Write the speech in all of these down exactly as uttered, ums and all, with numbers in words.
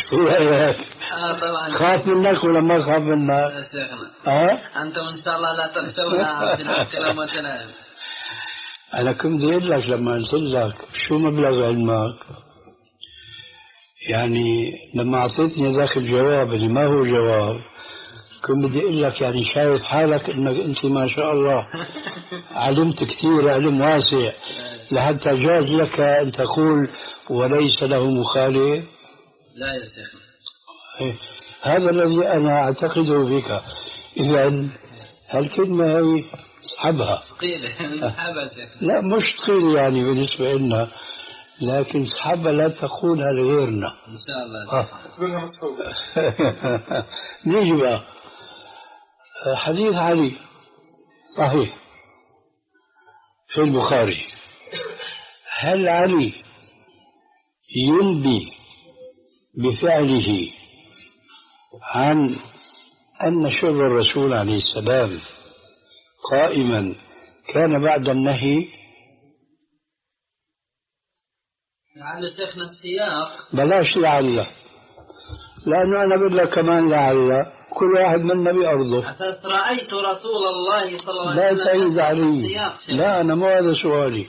شو رأيك؟ آه طبعا. خاف منك ولا ما خاف منك؟ يا شيخنا. أه؟ أنتم إن شاء الله لا تنسونا في الكلام وتنام. أنا كنت بدي أقول لك لما قلت لك شو مبلغ علمك؟ يعني لما أعطيتني ذاك الجواب اللي ما هو جواب كنت بدي أقول لك يعني شايف حالك إنك أنت ما شاء الله علمت كثير علم واسع لحتى جاز لك أن تقول وليس له مخالف. لا يا شيخ. هذا الذي أنا أعتقده فيك. إذا هالكلمة هي اسحبها. ثقيلة اسحبها شيخ. لا مش ثقيلة يعني بالنسبة لنا، لكن اسحبها لا تقولها لغيرنا. إن شاء الله. تقولها مسحوبة. نيجي بقى حديث علي صحيح في البخاري. هل علي ينبي بفعله عن أن شرب الرسول عليه السلام قائما كان بعد النهي؟ لعل شيخنا السياق بلاش لعل، لأنه أنا بقول لك كمان لعل كل واحد منا بأرضه. أساس رأيت رسول الله صلى الله لا عليه وسلم. تعيد علي. لا أنا مو هذا سؤالي.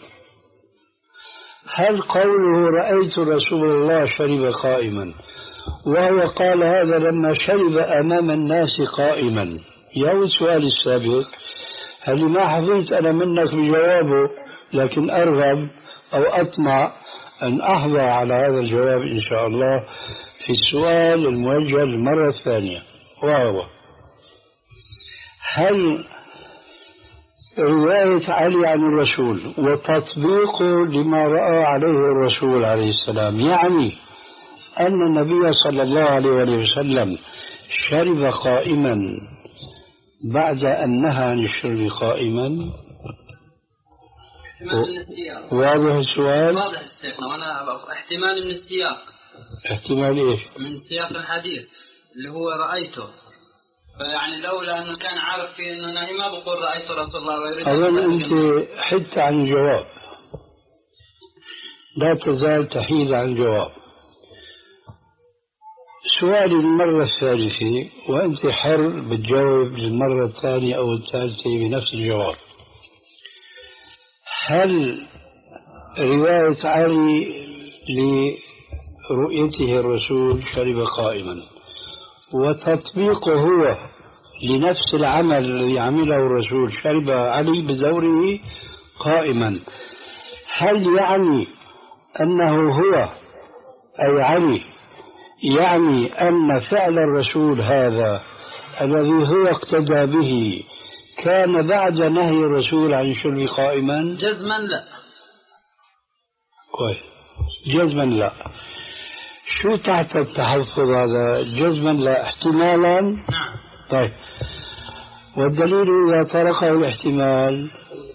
هل قوله رأيت رسول الله شرب قائما وهو قال هذا لما شرب أمام الناس قائما، يا السؤال السابق هل ما حفظت أنا منك بجوابه، لكن أرغب أو أطمع أن أحظى على هذا الجواب إن شاء الله في السؤال الموجه للمرة الثانية، وهو هل رواية علي عن الرسول وتطبيقه لما رأى عليه الرسول عليه السلام يعني أن النبي صلى الله عليه وسلم شرب قائما بعد أن نهى عن الشرب قائما؟ احتمال من السياق. واضح السؤال؟ واضح الشيخنا، وأنا احتمال من السياق. احتمال إيش؟ من سياق الحديث اللي هو رأيته، فيعني لولا أنه كان عارف في أنه نهي ما بقول رأيت رسول الله ويريد. أظن أنت حدت عن الجواب، لا تزال تحيد عن الجواب. سؤالي المرة الثالثة وأنت حر بتجاوب للمرة الثانية أو الثالثة بنفس الجواب. هل رواية علي لرؤيته الرسول شرب قائما وتطبيقه هو لنفس العمل الذي عمله الرسول شرب علي بدوره قائما، هل يعني أنه هو أي علي يعني أن فعل الرسول هذا الذي هو اقتدى به كان بعد نهي الرسول عن الشرب قائما؟ جزما لا. كويس، جزما لا. شو تحت التحفظ هذا؟ جزما لا احتمالا؟ نعم. طيب، والدليل إذا تركه الاحتمال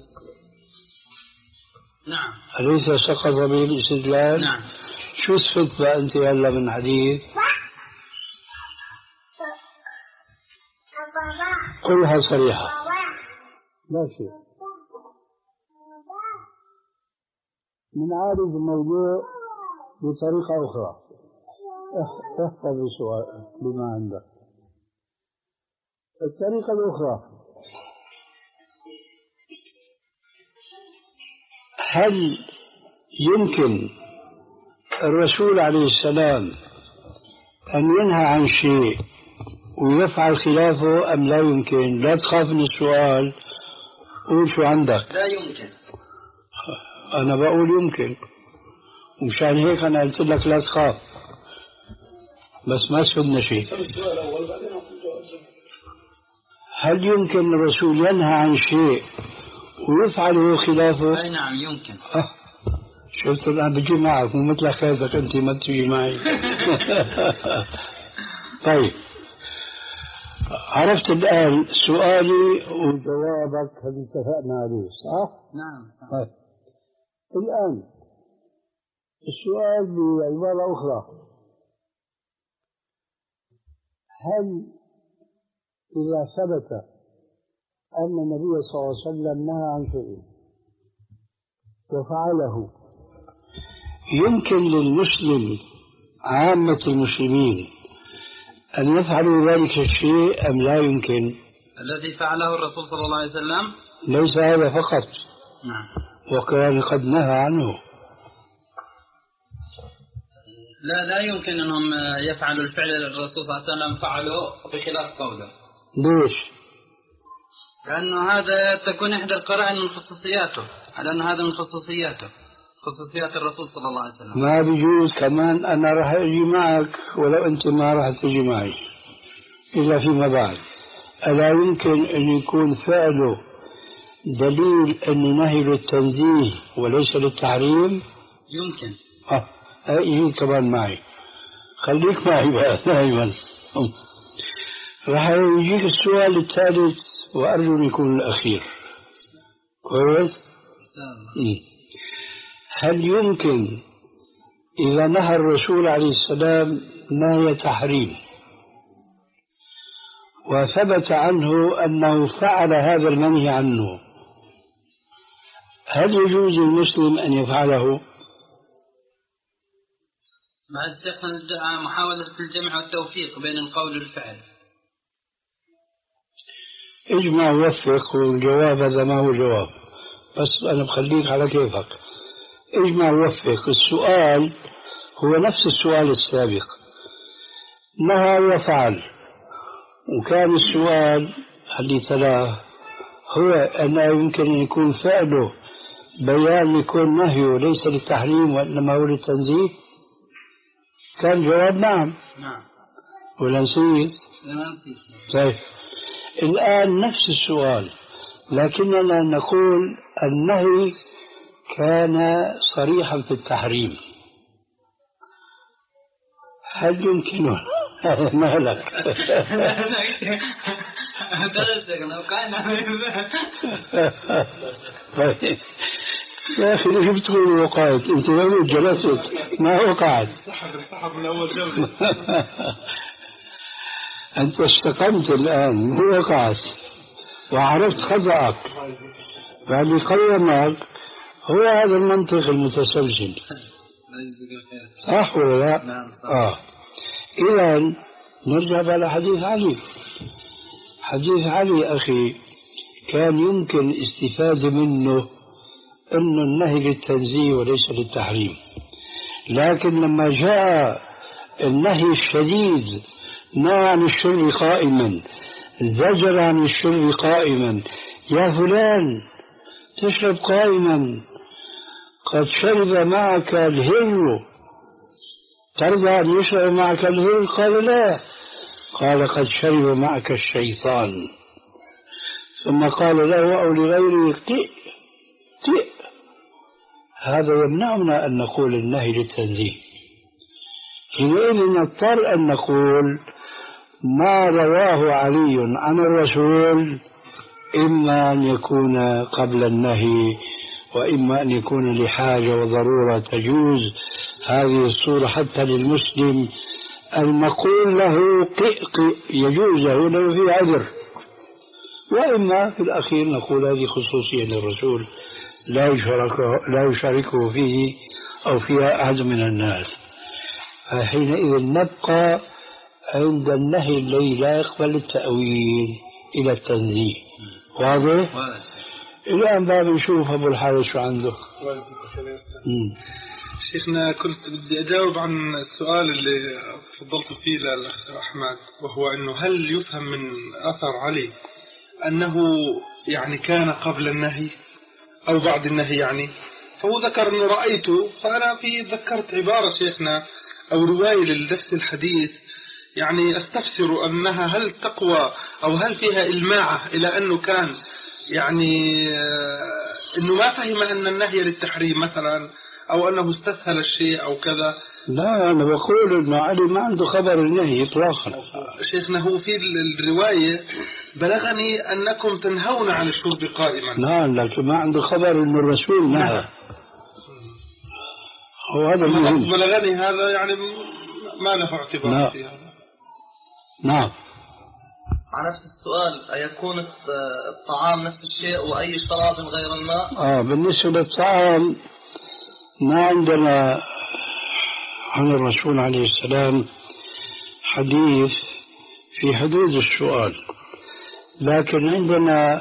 نعم أليس سقط به الاستدلال؟ نعم. شو استفدت بقى أنت هلا من حديث؟ قلها صريحة. لا شيء من عارف الموضوع بطريقة أخرى. احفظ السؤال بما عندك. الطريقة الأخرى، هل يمكن الرسول عليه السلام أن ينهى عن شيء ويفعل خلافه أم لا يمكن؟ لا تخاف من السؤال، قول شو عندك. لا يمكن. أنا بقول يمكن، ومشان هيك أنا قلت لك لا تخاف، بس ما استفدنا شيء. هل يمكن الرسول ينهى عن شيء ويفعله خلافه؟ أي نعم يمكن. أه. شفت الآن بجي معك مو مثل خيزك أنت ما تجي معي. طيب، عرفت الآن سؤالي وجوابك هذه اتفقنا عليه صح؟ نعم. طيب، الآن السؤال بعبارة أخرى، هل إذا ثبت أن النبي صلى الله عليه وسلم نهى عن شيء وفعله يمكن للمسلم عامة المسلمين أن يفعلوا ذلك الشيء أم لا يمكن؟ الذي فعله الرسول صلى الله عليه وسلم ليس هذا فقط. نعم. وكان قد نهى عنه. لا لا يمكن أنهم يفعلوا الفعل الرسول صلى الله عليه وسلم فعله بخلاف قوله. ليش؟ لأنه هذا تكون إحدى القرائن من خصوصياته، لأن هذا من خصوصياته، خصوصيات الرسول صلى الله عليه وسلم. ما بيجوز كمان أنا راح أجي معك ولو أنت ما راح تجي معي إلا فيما بعد. ألا يمكن أن يكون فعله دليل أن نهي للتنزيه وليس للتحريم؟ يمكن. آه يجي كمان معي، خليك معي بقى دائما. راح يجيك السؤال الثالث وأرجو أن يكون الأخير. كويس؟ إن شاء الله. هل يمكن إذا نهى الرسول عليه السلام نهي تحريم وثبت عنه أنه فعل هذا المنهي عنه، هل يجوز للمسلم أن يفعله؟ بعد شيخنا محاولة الجمع والتوفيق بين القول والفعل. اجمع ووفق، والجواب هذا ما هو جواب، بس أنا بخليك على كيفك. اجمع ووفق. السؤال هو نفس السؤال السابق، نهى وفعل، وكان السؤال اللي تلاه هو أنه يمكن أن يكون فعله بيان يكون نهيه ليس للتحريم وإنما هو للتنزيه. كان جواب نعم. نعم. ولا نسيت؟ طيب الآن نفس السؤال، لكننا نقول النهي كان صريحا في التحريم. هل يمكن ما لك يا أخي ليش بتقول وقعت؟ أنت وين جلست؟ ما وقعت. سحب سحب من أول جولة. أنت استقمت الآن، مو وقعت وعرفت خطأك، فاللي قيمك هو هذا المنطق المتسلسل. صح ولا لا؟ نعم صح. آه. إذا نرجع على حديث علي. حديث علي أخي كان يمكن استفادة منه أن النهي للتنزيه وليس للتحريم، لكن لما جاء النهي الشديد نهى عن الشرب قائما، زجر عن الشرب قائما، يا فلان تشرب قائما قد شرب معك الهر، ترضى أن يشرب معك الهر؟ قال لا، قال قد شرب معك الشيطان. ثم قال له أو لغيره قئ قئ. هذا يمنعنا أن نقول النهي للتنزيه. حينئذ نضطر أن نقول ما رواه علي عن الرسول إما أن يكون قبل النهي وإما أن يكون لحاجة وضرورة تجوز هذه الصورة حتى للمسلم المقول له قئ قئ يجوز له لو في عذر، وإما في الأخير نقول هذه خصوصية للرسول لا يشاركه, لا يشاركه فيه أو فيها أحد من الناس. فحينئذ نبقى عند النهي الذي لا يقبل التأويل إلى التنزيه. واضح؟ الآن بقى بنشوف أبو الحارث شو عنده. شيخنا كنت بدي أجاوب عن السؤال اللي فضلت فيه للأخ أحمد، وهو أنه هل يفهم من أثر علي أنه يعني كان قبل النهي أو بعد النهي؟ يعني فهو ذكر أنه رأيته، فأنا في ذكرت عبارة شيخنا أو رواية لنفس الحديث يعني أستفسر أنها هل تقوى أو هل فيها إلماعة إلى أنه كان يعني أنه ما فهم أن النهي للتحريم مثلا، أو أنه استسهل الشيء أو كذا. لا أنا بقول أنه علي ما عنده خبر النهي إطلاقا. شيخنا هو في الرواية بلغني أنكم تنهون عن الشرب قائما. نعم لكن ما عنده خبر أن الرسول نهى. هو هذا المهم. بلغني هذا يعني ما له اعتبار في هذا. نعم. على نفس السؤال، أيكون الطعام نفس الشيء وأي شراب غير الماء؟ آه بالنسبة للطعام ما عندنا عن الرسول عليه السلام حديث في حدود السؤال، لكن عندنا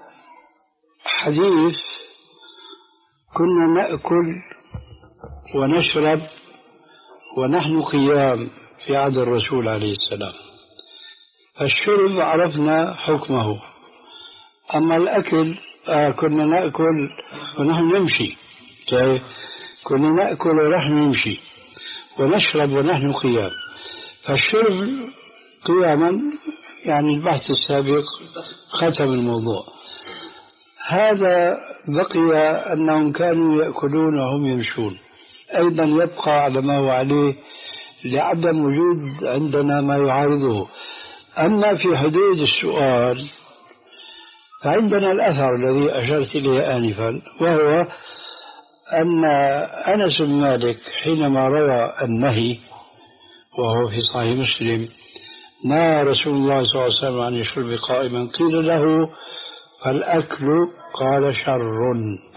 حديث كنا نأكل ونشرب ونحن قيام في عهد الرسول عليه السلام، الشرب عرفنا حكمه، أما الأكل آه كنا نأكل ونحن نمشي، طيب كنا نأكل ونحن نمشي ونشرب ونحن قيام، فالشرب قياما يعني البحث السابق ختم الموضوع. هذا بقي أنهم كانوا يأكلون وهم يمشون، أيضا يبقى على ما هو عليه لعدم وجود عندنا ما يعارضه. أما في حدود السؤال فعندنا الأثر الذي أشرت إليه آنفا، وهو أن أنس بن مالك حينما روى النهي وهو في صحيح مسلم نهى رسول الله صلى الله عليه وسلم عن الشرب قائما، قيل له فالأكل قال شر.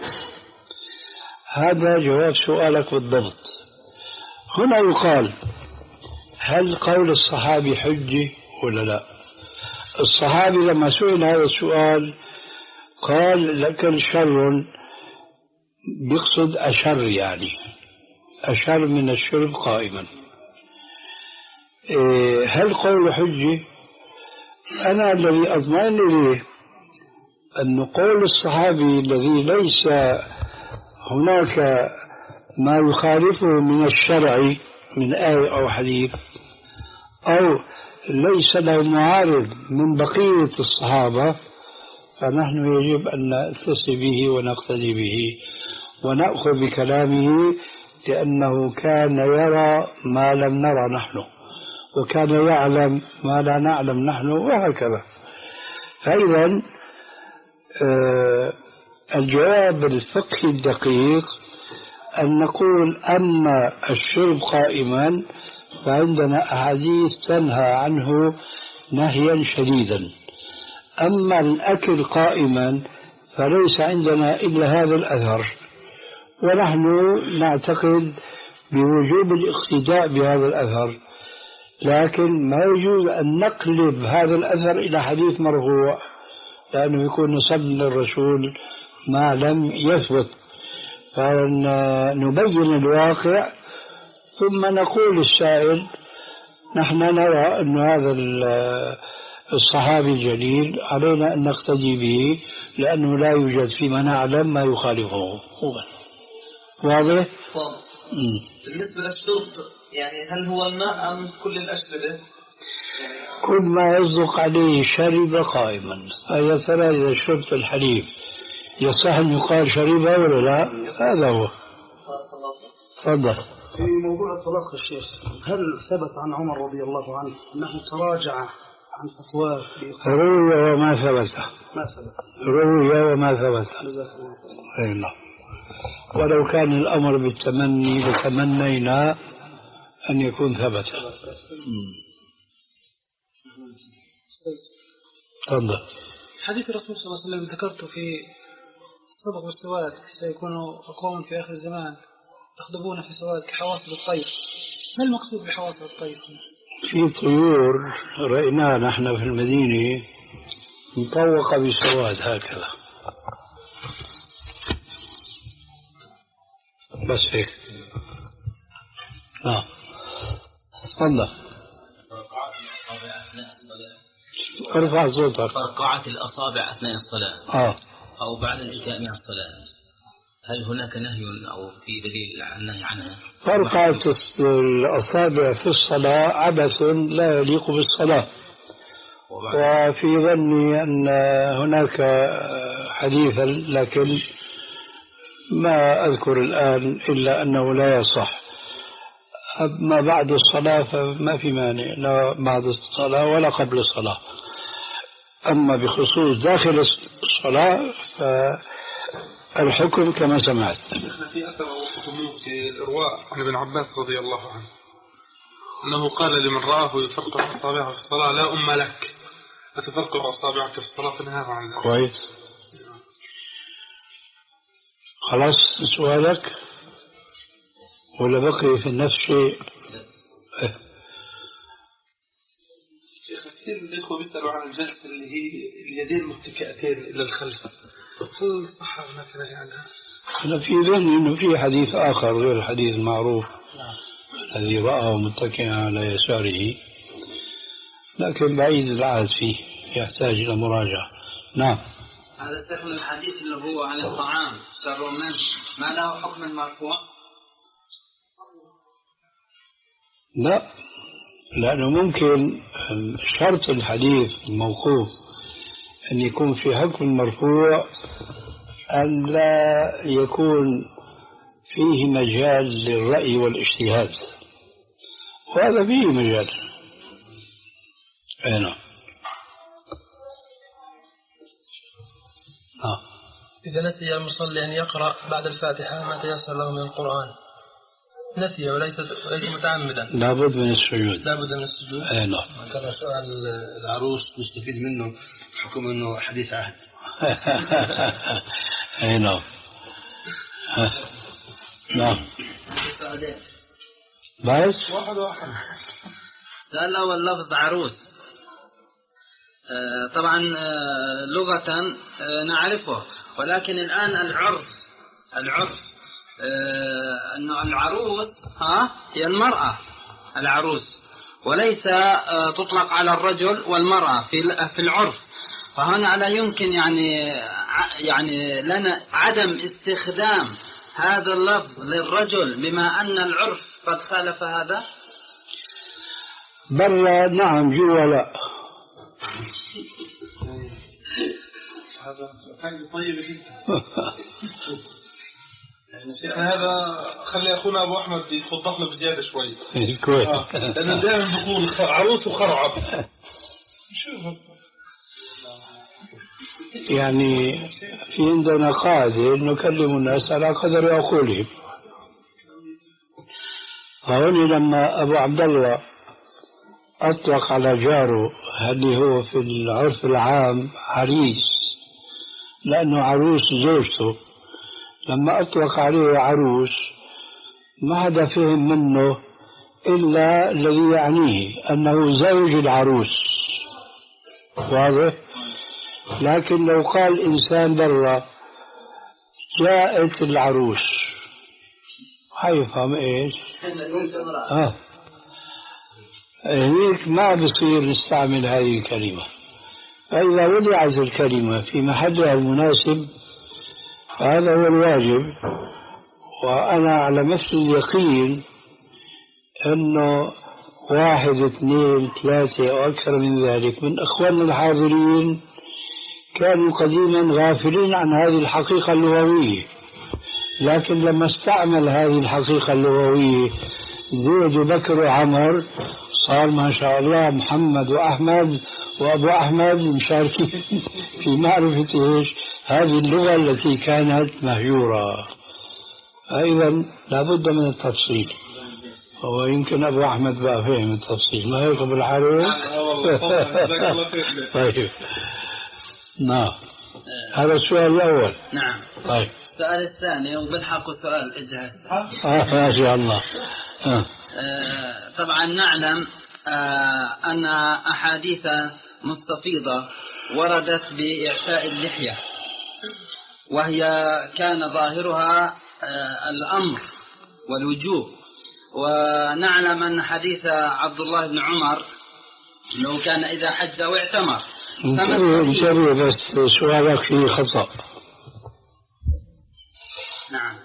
هذا جواب سؤالك بالضبط. هنا يقال هل قول الصحابي حجة ولا لا؟ الصحابي لما سئل هذا السؤال قال لك شر، بيقصد أشر، يعني أشر من الشرب قائما. هل قول حجة؟ أنا الذي أضمن إليه أن قول الصحابي الذي ليس هناك ما يخالفه من الشرع من آية أو حديث، أو ليس له معارض من بقية الصحابة، فنحن يجب أن نأتسي به ونقتدي به ونأخذ بكلامه، لأنه كان يرى ما لم نرى نحن، وكان يعلم ما لا نعلم نحن، وهكذا. فإذا آه الجواب الفقهي الدقيق أن نقول أما الشرب قائما فعندنا أحاديث تنهى عنه نهيا شديدا، أما الأكل قائما فليس عندنا إلا هذا الأثر، ونحن نعتقد بوجوب الاقتداء بهذا الأثر، لكن ما يجوز أن نقلب هذا الأثر إلى حديث مرفوع، لأنه يكون نسب للرسول ما لم يثبت، فنبين الواقع ثم نقول للسائل نحن نرى أن هذا الصحابي الجليل علينا أن نقتدي به، لأنه لا يوجد فيما نعلم ما يخالفه. واضح؟ بالنسبة للشرب يعني هل هو الماء أم كل الأشربة؟ كل ما يصدق عليه شرب قائما. يا ترى إذا شربت الحليب يصح أن يقال شربه ولا لا؟ هذا هو. تفضل. في موضوع الطلاق الشيخ، هل ثبت عن عمر رضي الله عنه أنه تراجع عن فتواه؟ روي وما ثبت. ما ثبت. روي وما ثبت. جزاك الله خير. أي نعم. ولو كان الأمر بالتمني لتمنينا أن يكون ثبت. تفضل. حديث الرسول صلى الله عليه وسلم ذكرته في الصدق والسواد، سيكون أقوام في آخر الزمان يخضبون في سواد كحواصل الطير. ما المقصود بحواصل الطير؟ في طيور رأيناها نحن في المدينة مطوقة بسواد هكذا، بس هيك. نعم. تفضل. ارفع صوتك. فرقعت الأصابع أثناء الصلاة آه. أو بعد الانتهاء من الصلاة، هل هناك نهي أو في دليل عن النهي عنها؟ فرقعة الأصابع في الصلاة عبث لا يليق بالصلاة، وفي ظني أن هناك حديثا لكن ما أذكر الآن إلا أنه لا يصح. أما بعد الصلاة فما في مانع، لا بعد الصلاة ولا قبل الصلاة. أما بخصوص داخل الصلاة فالحكم كما سمعت. في أثر في الإرواء عن ابن عباس رضي الله عنه أنه قال لمن رآه يفرقع أصابعه في الصلاة لا أم لك أتفرقع أصابعك في الصلاة، فنهى عن ذلك. كويس. خلاص سؤالك ولا بقي في نفس الشيء؟ شيخ كثير من الإخوة بيسألوا عن الجلسة اللي هي اليدين متكئتين إلى الخلف، هل صح هناك نهي عنها؟ أنا في ذهني إنه في حديث آخر غير الحديث المعروف الذي رآه متكئا على يساره، لكن بعيد العهد فيه يحتاج إلى مراجعة. نعم. هذا سيكون الحديث اللي هو عن الطعام شر منه ما له حكم المرفوع؟ لا، لأنه ممكن شرط الحديث الموقوف أن يكون في حكم المرفوع أن لا يكون فيه مجال للرأي والاجتهاد، وهذا فيه مجال. أي نعم. آه. إذا نسي المصلي أن يقرأ بعد الفاتحة ما تيسر له من القرآن، نسي وليس وليس متعمدا، لابد من السجود. لابد من السجود. أي نعم. ترى سؤال العروس نستفيد منه حكم أنه حديث عهد. أي نعم. نعم. بس واحد واحد. السؤال الأول لفظ عروس، آه طبعا آه لغة آه نعرفه، ولكن الآن العرف العرف آه أنه العروس ها هي المرأة العروس، وليس آه تطلق على الرجل والمرأة في في العرف. فهنا لا يمكن يعني يعني لنا عدم استخدام هذا اللفظ للرجل بما أن العرف قد خالف هذا. برا نعم، جوا لا. هذا حاجة طيبة جدا. هذا خلي أخونا أبو أحمد يتوضح له بزيادة شوي. كويس. لأنه دائما بيقول عروس وخرعب. يعني في عندنا قاعدة نكلم الناس على قدر عقولهم. فهون لما أبو عبد الله أطلق على جاره اللي هو في العرف العام عريس، لأنه عروس زوجته، لما أطلق عليه عروس ما حدا فهم منه إلا الذي يعنيه أنه زوج العروس. واضح؟ لكن لو قال إنسان برا جاءت العروس حيفهم إيش؟ آه هيك ما بصير نستعمل هذه الكلمة. فإذا وضعت الكلمة في محلها المناسب فهذا هو الواجب. وأنا على نفس اليقين أنه واحد اثنين ثلاثة أو أكثر من ذلك من أخواننا الحاضرين كانوا قديما غافلين عن هذه الحقيقة اللغوية، لكن لما استعمل هذه الحقيقة اللغوية زيد وبكر وعمر صار ما شاء الله محمد وأحمد وأبو أحمد مشاركين في معرفة إيش هذه اللغة التي كانت مهجورة. أيضا لابد من التفصيل، هو يمكن أبو أحمد بقى فهم التفصيل، ما هيك بالحرير. طيب نعم، هذا السؤال الأول. نعم. طيب السؤال الثاني وبالحق سؤال إجهاز. آه ما شاء الله. آه. آه طبعا نعلم آه أن أحاديث مستفيضة وردت بإعفاء اللحية، وهي كان ظاهرها آه الأمر والوجوب. ونعلم أن حديث عبد الله بن عمر أنه كان إذا حج أو اعتمر. انتبه بس سؤالك فيه خطأ. نعم.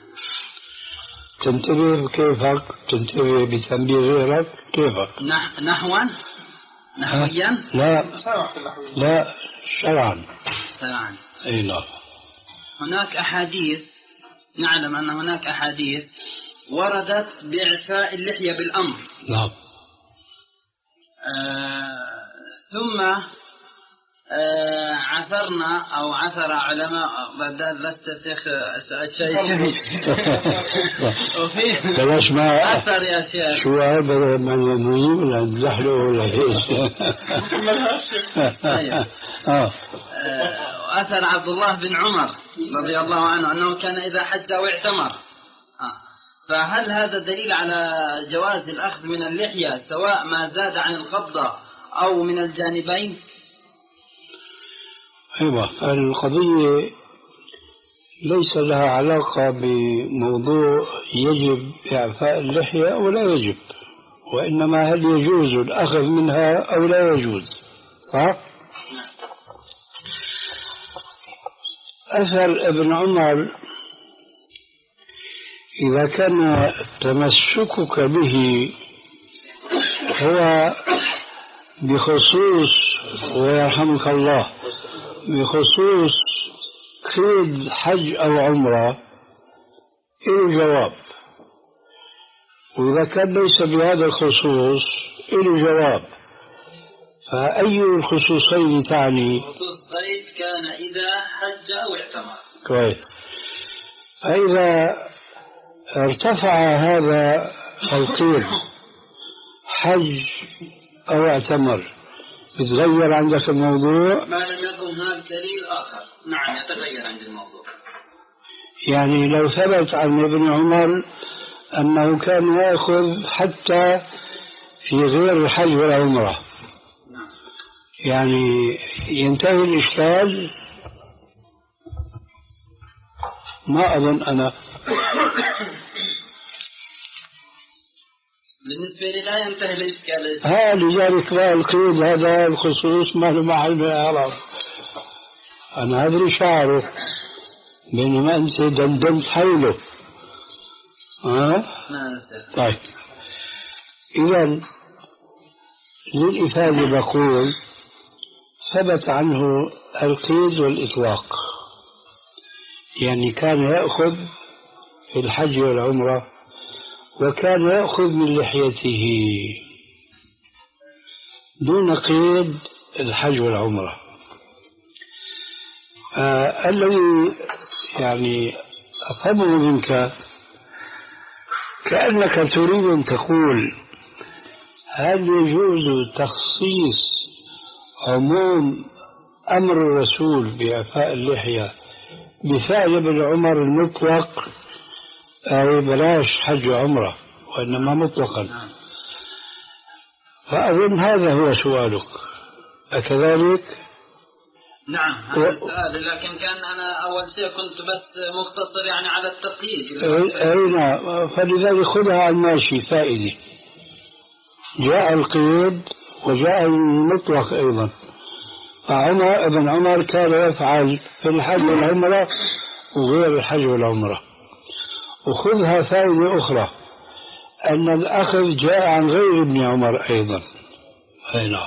تنتبه كيفك، تنتبه بتنبيه غيرك كيفك. نح... نحوا نحويا لا لا شرعا. شرعا. اي نعم. هناك أحاديث، نعلم أن هناك أحاديث وردت بإعفاء اللحية بالأمر. نعم. آه ثم آه عثرنا أو عثر علماء بدل لست شيخ شيء شيء وفي بلاش ما عثر يا شيخ شو هذا من المهم ولا نزحله ولا ايش؟ طيب. اه أثر عبد الله بن عمر رضي الله عنه أنه كان إذا حج أو اعتمر. آه. فهل هذا دليل على جواز الأخذ من اللحية سواء ما زاد عن الخضة أو من الجانبين؟ أيوة، القضية ليس لها علاقة بموضوع يجب إعفاء اللحية أو لا يجب، وإنما هل يجوز الأخذ منها أو لا يجوز، صح؟ أثر ابن عمر إذا كان تمسكك به هو بخصوص، ويرحمك الله، بخصوص قيد حج أو عمرة، إله جواب. وإذا كان ليس بهذا الخصوص إله جواب. فأي الخصوصين تعني؟ خصوص قيد كان إذا حج أو اعتمر. كويس. فإذا ارتفع هذا القيد حج أو اعتمر يتغير عندك الموضوع؟ ما لم يكن هناك دليل آخر نعم يتغير عند الموضوع. يعني لو ثبت عن ابن عمر أنه كان يأخذ حتى في غير الحج والعمرة، يعني ينتهي الإشكال؟ ما أظن أنا. بالنسبة لي لا ينتهي الإشكال. ها لذلك لا القيد هذا الخصوص ما له محل من الإعراب. أنا أدري شعره بينما أنت دندنت حوله. ها؟ طيب، إذا للإفادة بقول ثبت عنه القيد والإطلاق، يعني كان يأخذ في الحج والعمرة وكان يأخذ من لحيته دون قيد الحج والعمرة. آه الذي يعني أفهمه منك كأنك تريد أن تقول هل يجوز تخصيص عموم أمر الرسول بإعفاء اللحية بفعل ابن عمر المطلق، أو بلاش حج وعمرة وإنما مطلقا؟ فأظن هذا هو سؤالك، أكذلك؟ نعم هذا السؤال، لكن كان أنا أول شيء كنت بس مختصر يعني على التقييد. أي نعم، فلذلك خذها على الماشي فائدة. جاء القيد وجاء المطلق أيضا. فعمر ابن عمر كان يفعل في الحج والعمرة وغير الحج والعمرة. وخذها فائدة أخرى أن الأخذ جاء عن غير ابن عمر أيضا. أي نعم.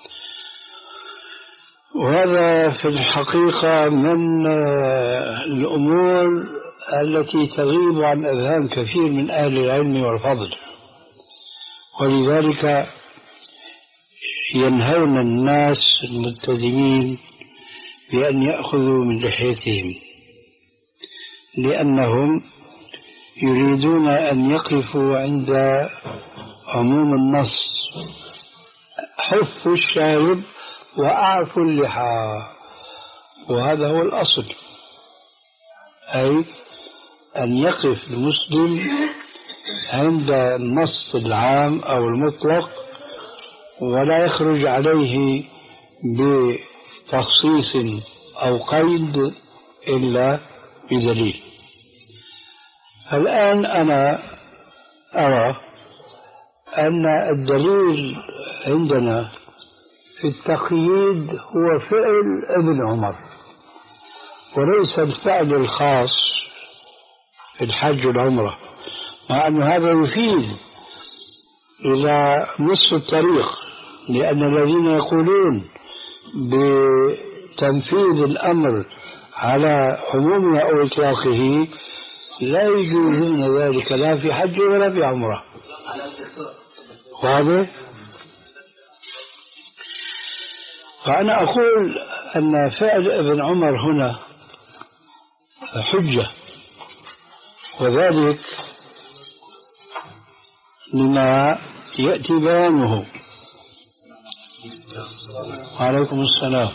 وهذا في الحقيقة من الأمور التي تغيب عن أذهان كثير من أهل العلم والفضل، ولذلك ينهون الناس الملتزمين بأن يأخذوا من لحيتهم، لأنهم يريدون أن يقفوا عند عموم النص: حف الشارب وأعف اللحى. وهذا هو الأصل، أي أن يقف المسلم عند النص العام أو المطلق ولا يخرج عليه بتخصيص أو قيد إلا بدليل. الآن أنا أرى أن الدليل عندنا في التقييد هو فعل ابن عمر وليس الفعل الخاص في الحج والعمرة، مع أن هذا يفيد إلى نصف الطريق، لأن الذين يقولون بتنفيذ الأمر على عمومه أو إطلاقه لا يجوزون ذلك لا في حج ولا في عمرة. واضح؟ فأنا أقول أن فعل ابن عمر هنا حجة، وذلك لما يأتي بيانه. وعليكم السلام.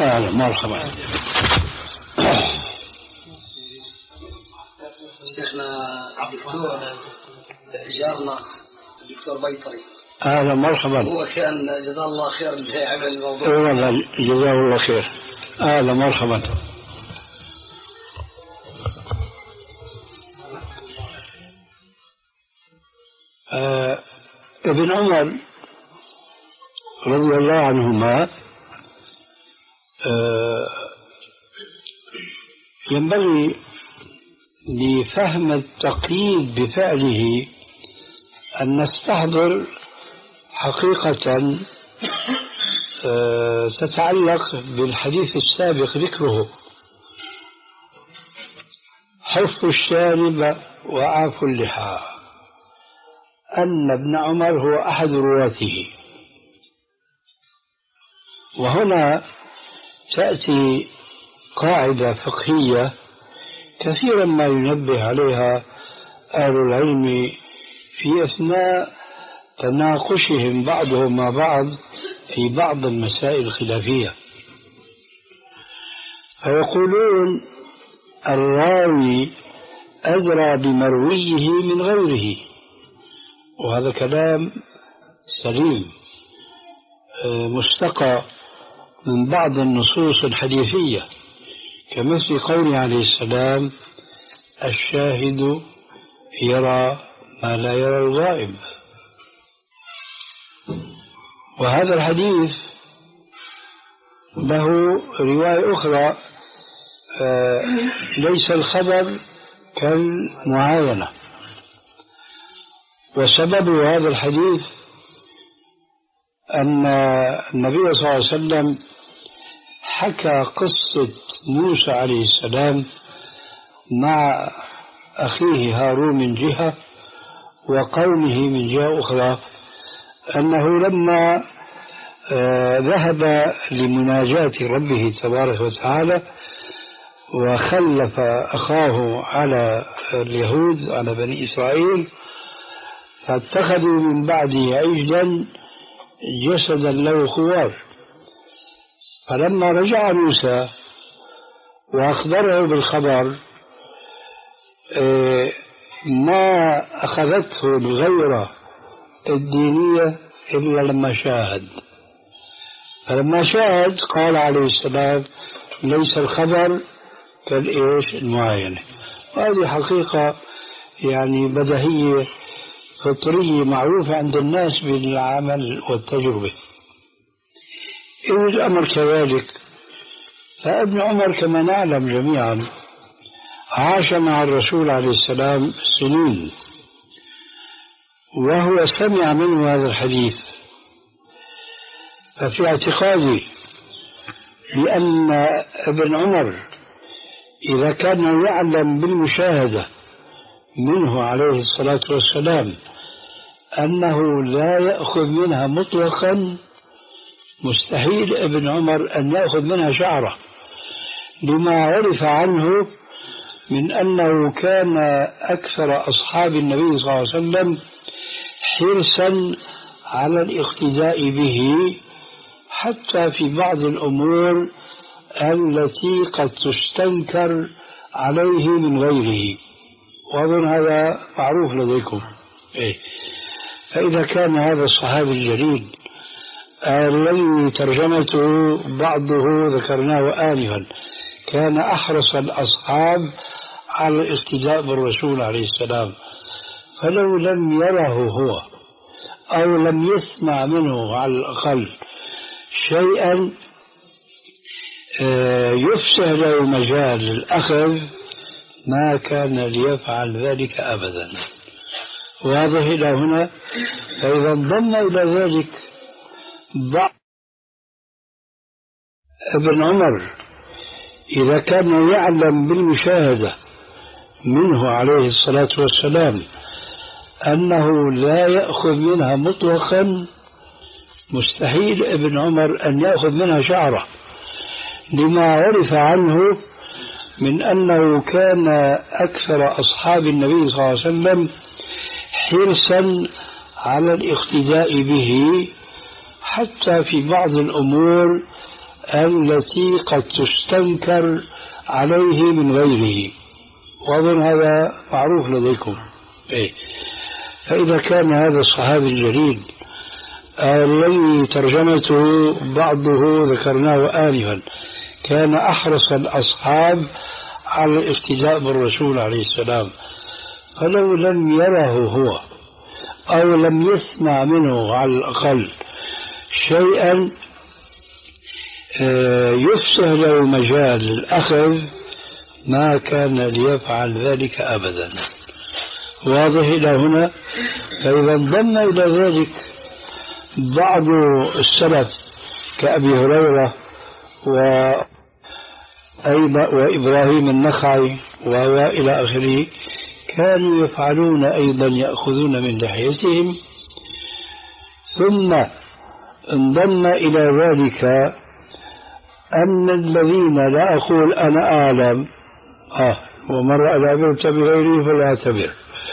أهلا مرحبا. شيخنا الدكتور جارنا الدكتور بيطري. أهلا مرحبا. هو كان جزاه الله خير اللي عمل الموضوع. والله جزاه الله خير. أهلا مرحبا. آه ابن عمر رضي الله عنهما آه ينبغي لفهم التقييد بفعله أن نستحضر حقيقة آه تتعلق بالحديث السابق ذكره، حف الشارب وعاف اللحى، أن ابن عمر هو أحد رواته. وهنا تأتي قاعدة فقهية كثيرا ما ينبه عليها أهل العلم في أثناء تناقشهم بعضهم مع بعض في بعض المسائل الخلافية، فيقولون الراوي أدرى بمرويه من غيره، وهذا كلام سليم مستقى من بعض النصوص الحديثية، كمثل قوله عليه السلام الشاهد يرى ما لا يرى الغائب. وهذا الحديث له رواية أخرى ليس الخبر كالمعاينة، وسبب هذا الحديث أن النبي صلى الله عليه وسلم حكى قصة موسى عليه السلام مع أخيه هارون من جهة وقومه من جهة أخرى، أنه لما ذهب لمناجاة ربه تبارك وتعالى وخلف أخاه على اليهود على بني إسرائيل، فاتخذوا من بعده عجلا جسدا له خوار. فلما رجع موسى وأخبره بالخبر ما أخذته الغيرة الدينية إلا لما شاهد، فلما شاهد قال عليه السلام ليس الخبر كالإيش المعاينة. وهذه حقيقة يعني بديهية فطرية معروفة عند الناس بالعمل والتجربة. إذا الأمر كذلك فابن عمر كما نعلم جميعا عاش مع الرسول عليه السلام سنين، وهو سمع منه هذا الحديث. ففي اعتقادي بأن ابن عمر إذا كان يعلم بالمشاهدة منه عليه الصلاة والسلام أنه لا يأخذ منها مطلقا، مستحيل ابن عمر أن يأخذ منها شعرة، لما عرف عنه من أنه كان أكثر أصحاب النبي صلى الله عليه وسلم حرصا على الاقتداء به، حتى في بعض الأمور التي قد تستنكر عليه من غيره، وأظن هذا معروف لديكم. إيه. فإذا كان هذا الصحابي الجليل الذي ترجمته بعضه ذكرناه آنفا كان أحرص الأصحاب على الاقتداء بالرسول عليه السلام، فلو لم يره هو أو لم يسمع منه على الأقل شيئا يفسح له مجال للأخذ ما كان ليفعل ذلك أبدا. واضح إلى هنا؟ فإذا انضم إلى ذلك بعض ابن عمر إذا كان يعلم بالمشاهدة منه عليه الصلاة والسلام أنه لا يأخذ منها مطلقا، مستحيل ابن عمر أن يأخذ منها شعرة، لما عرف عنه من أنه كان أكثر أصحاب النبي صلى الله عليه وسلم حرصا على الاقتداء به، حتى في بعض الأمور التي قد تستنكر عليه من غيره، وأظن هذا معروف لديكم. إيه؟ فإذا كان هذا الصحابي الجليل الذي ترجمته بعضه ذكرناه آنفا كان أحرص الأصحاب على الاقتداء بالرسول عليه السلام، فلو لم يره هو أو لم يسمع منه على الأقل شيئا يفسح له مجال الأخذ ما كان ليفعل ذلك أبدا. واضح إلى هنا؟ فإذا انضم إلى ذلك بعض السلف كأبي هريرة وإبراهيم النخعي وإلى آخره كانوا يفعلون أيضا يأخذون من لحيتهم. ثم انضم إلى ذلك أن الذين لا أقول أنا أعلم آه ومن رأى العبرة بغيره فلا يعتبر،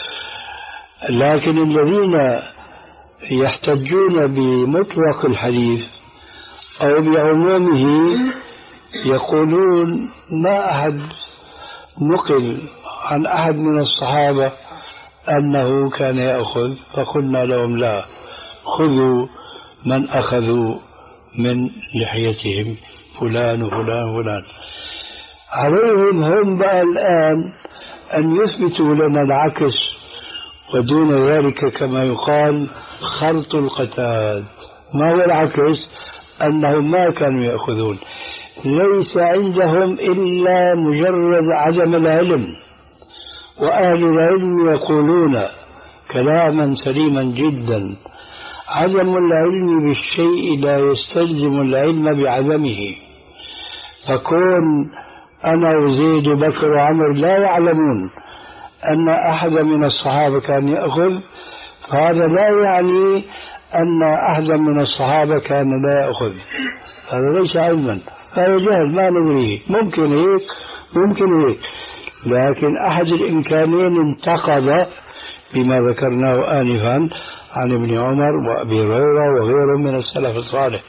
لكن الذين يحتجون بمطلق الحديث أو بعمومه يقولون ما أحد نقل عن أحد من الصحابة أنه كان يأخذ، فقلنا لهم لا، خذوا من أخذوا من لحيتهم فلان وفلان وفلان. عليهم هم بقى الآن أن يثبتوا لنا العكس، ودون ذلك كما يقال خرط القتاد. ما هو العكس؟ أنهم ما كانوا يأخذون، ليس عندهم إلا مجرد عدم العلم، وأهل العلم يقولون كلاما سليما جدا: عدم العلم بالشيء لا يستلزم العلم بعدمه. فكون أنا وزيد وبكر وعمر لا يعلمون أن أحد من الصحابة كان يأخذ، فهذا لا يعني أن أحد من الصحابة كان لا يأخذ. هذا ليس علما، هذا جهل ما ندريه، ممكن هيك ممكن هيك، لكن أحد الإمكانين انتقض بما ذكرناه آنفا عن ابن عمر وأبي هريرة وغيرهم من السلف الصالح.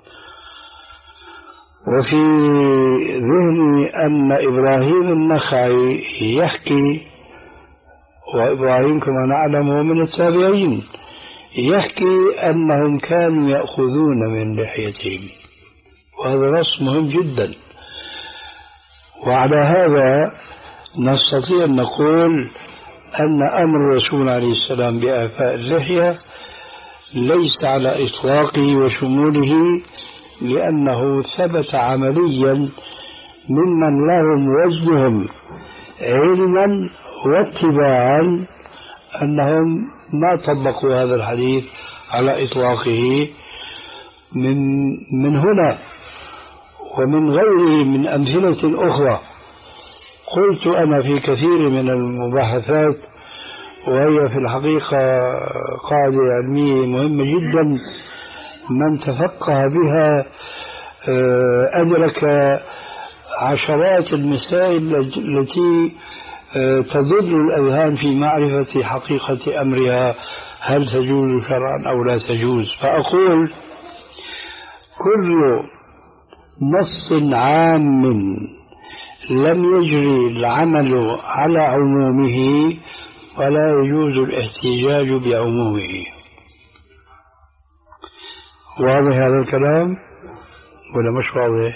وفي ذهني أن إبراهيم النخعي يحكي، وإبراهيم كما نعلم هو من التابعين، يحكي أنهم كانوا يأخذون من لحيتهم، وهذا نص مهم جدا. وعلى هذا نستطيع أن نقول أن أمر الرسول عليه السلام بإعفاء اللحية ليس على إطلاقه وشموله، لأنه ثبت عمليا ممن لهم وزنهم علما واتباعا أنهم ما طبقوا هذا الحديث على إطلاقه. من من هنا ومن غيره من أمثلة أخرى قلت أنا في كثير من المباحثات، وهي في الحقيقة قاعدة علمية مهمة جدا، من تفقه بها أدرك عشرات المسائل التي تضر الأذهان في معرفة حقيقة أمرها، هل تجوز شرعا أو لا تجوز. فأقول كل نص عام لم يجري العمل على عمومه ولا يجوز الاحتجاج بعمومه. واضح هذا الكلام ولا مش واضح؟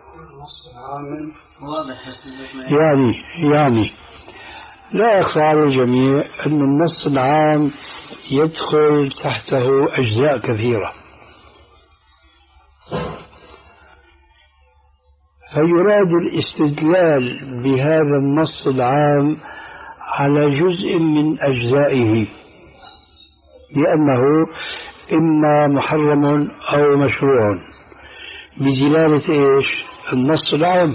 يعني يعني لا يخفى على الجميع أن النص العام يدخل تحته أجزاء كثيرة، فيراد الاستدلال بهذا النص العام على جزء من أجزائه بأنه إما محرم أو مشروع بدلالة إيش؟ النص العام.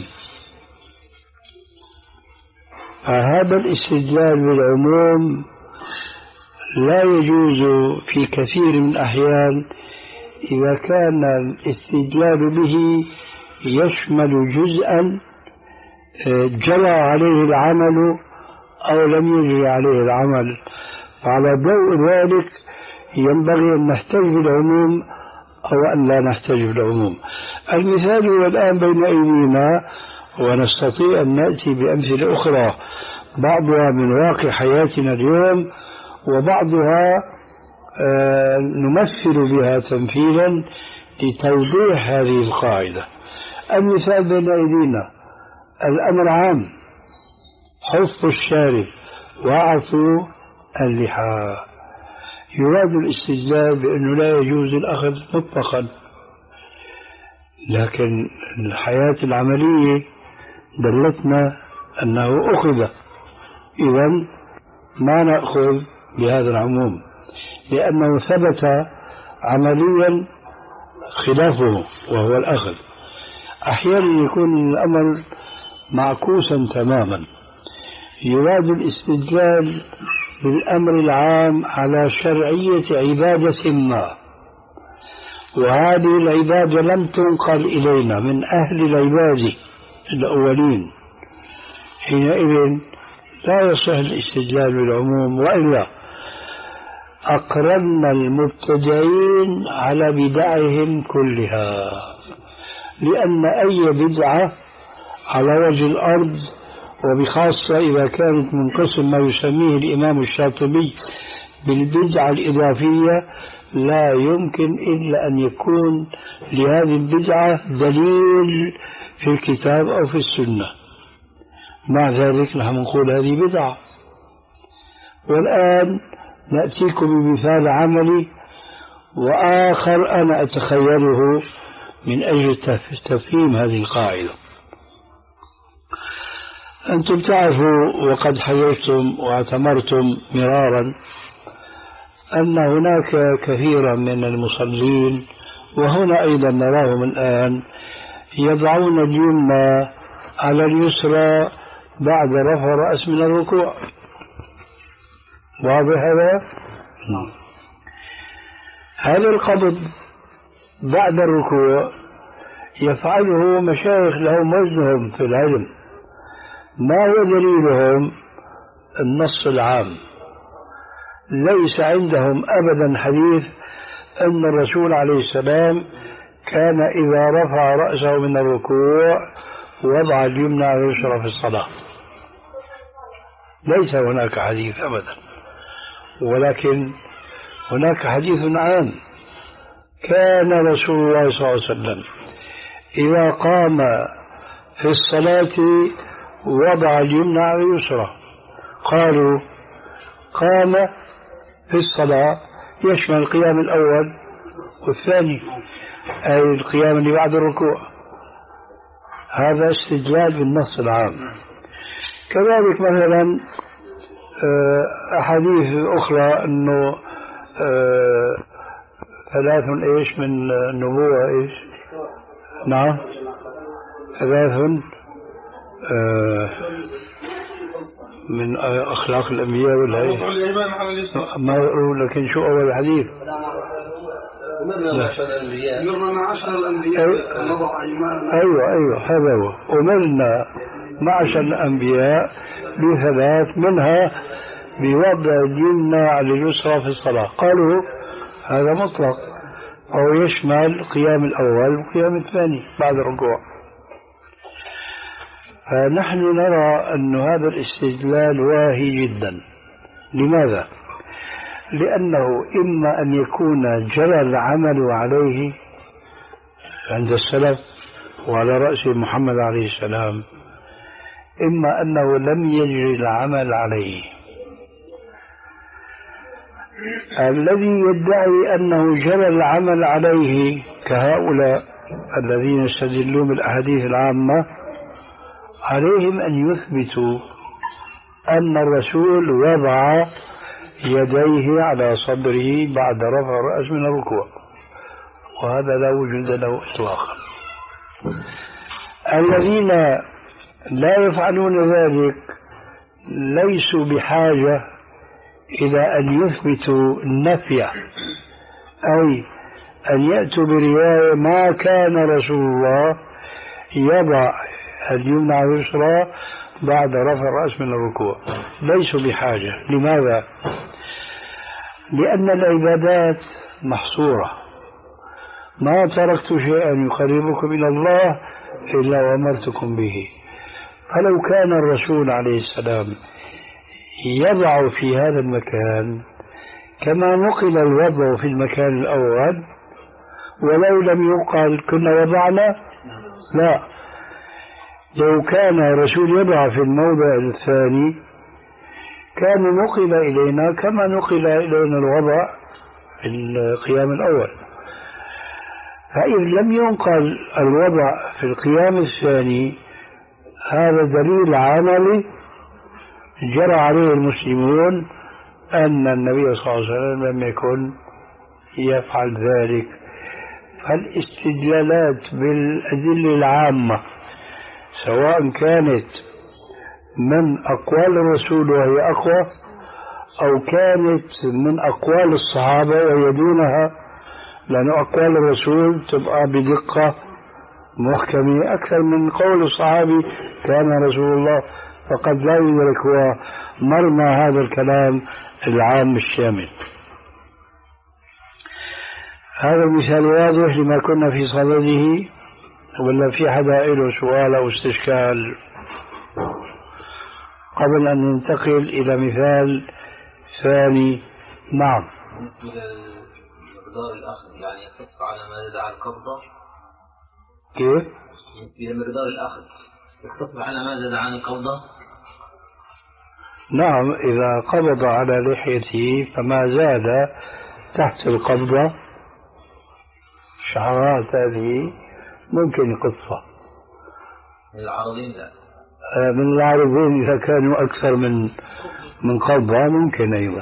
فهذا الاستدلال بالعموم لا يجوز في كثير من الأحيان إذا كان الاستدلال به يشمل جزءا جرى عليه العمل أو لم يجري عليه العمل. فعلى ضوء ذلك ينبغي أن نحتج بالعموم أو أن لا نحتج بالعموم. المثال هو الآن بين أيدينا، ونستطيع أن نأتي بأمثلة أخرى بعضها من واقع حياتنا اليوم، وبعضها آه نمثل بها تمثيلا لتوضيح هذه القاعدة. المثال بين أيدينا الأمر عام، حف الشارب وأعطوا اللحى، يراد الاستدلال بأنه لا يجوز الأخذ مطلقا، لكن الحياة العملية دلتنا أنه أخذ، إذن ما نأخذ بهذا العموم لأنه ثبت عمليا خلافه وهو الأخذ. أحيانا يكون الأمر معكوسا تماما، يراد الاستدلال بالأمر العام على شرعية عبادة ما، وهذه العبادة لم تنقل إلينا من أهل العبادة الأولين، حينئذ لا يصح الاستدلال بالعموم، وإلا أقررنا المبتدعين على بدعهم كلها، لأن أي بدعة على وجه الأرض، وبخاصة إذا كانت من قسم ما يسميه الإمام الشاطبي بالبدعة الإضافية، لا يمكن إلا أن يكون لهذه البدعة دليل في الكتاب أو في السنة، مع ذلك نحن نقول هذه بدعة. والآن نأتيكم بمثال عملي وآخر أنا أتخيله من أجل تفهيم هذه القاعدة. أنتم تعرفوا وقد حييتم واعتمرتم مرارا أن هناك كثيرا من المصلين، وهنا أيضا نراهم الآن، يضعون اليمنى على اليسرى بعد رفع الرأس من الركوع. واضح هذا؟ هذا القبض بعد الركوع يفعله مشايخ لهم وزنهم في العلم. ما هو دليلهم؟ النص العام. ليس عندهم أبدا حديث أن الرسول عليه السلام كان إذا رفع رأسه من الركوع وضع اليمنى على اليسرى في الصلاة. ليس هناك حديث أبدا، ولكن هناك حديث عام: كان رسول الله صلى الله عليه وسلم إذا قام في الصلاة وضع اليمنى على اليسرى. قالوا قام في الصلاة يشمل القيام الأول والثاني، أي القيام اللي بعد الركوع. هذا استدلال بالنص العام. كذلك مثلا أحاديث أخرى أنه ثلاث إيش من النبوة إيش نعم ثلاث من أخلاق الأنبياء ولا إيه؟ ما أقول لكن شو أول الحديث؟ أمرنا معشر الأنبياء أمرنا معشر الأنبياء أيوة أيوة هذا هو. أمرنا معشر الأنبياء بثلاث، منها بوضع اليمنى على اليسرى في الصلاة. قالوا هذا مطلق، أو يشمل القيام الأول والقيام الثاني بعد الركوع. فنحن نرى أن هذا الاستدلال واهي جدا. لماذا؟ لأنه إما أن يكون جرى العمل عليه عند السلف وعلى رأس محمد عليه السلام، إما أنه لم يجري العمل عليه. الذي يدعي أنه جرى العمل عليه كهؤلاء الذين يستدلون بالأحاديث العامة، عليهم أن يثبتوا أن الرسول وضع يديه على صدره بعد رفع الرأس من الركوع، وهذا لا وجود له إطلاقا. الذين لا يفعلون ذلك ليسوا بحاجة إلى أن يثبتوا النفي، أي أن يأتوا برواية ما كان رسول الله يضع اليمنى على اليسرى بعد رفع الرأس من الركوع. ليسوا بحاجة. لماذا؟ لأن العبادات محصورة، ما تركت شيئا يقربكم إلى الله إلا وأمرتكم به. فلو كان الرسول عليه السلام يضع في هذا المكان كما نقل الوضع في المكان الأول، ولو لم يقال كنا وضعنا، لا، لو كان الرسول يضع في الموضع الثاني كان نقل إلينا كما نقل إلينا الوضع في القيام الأول. فإذ لم ينقل الوضع في القيام الثاني هذا دليل عملي جرى عليه المسلمون أن النبي صلى الله عليه وسلم لم يكن يفعل ذلك. فالاستدلالات بالأدلة العامة سواء كانت من أقوال الرسول وهي أقوى أو كانت من أقوال الصحابة وهي دونها، لأن أقوال الرسول تبقى بدقة محكمة أكثر من قول الصحابي كان رسول الله، فقد لا يدرك هو مرمى هذا الكلام العام الشامل. هذا المثال واضح لما كنا في صدده، ولا في حدا له سؤال أو استشكال قبل أن ننتقل إلى مثال ثاني؟ نعم. بالنسبة لمقدار الأخذ يعني يقتص على ما زاد عن القبضة. كيف؟ بالنسبة لمقدار الأخذ يقتص على ما زاد عن القبضة. نعم، إذا قبض على لحيته فما زاد تحت القبضة شعرات هذه ممكن يقصها. من العارضين لا. من العارضين إذا كانوا أكثر من من قبضة ممكن أيضا.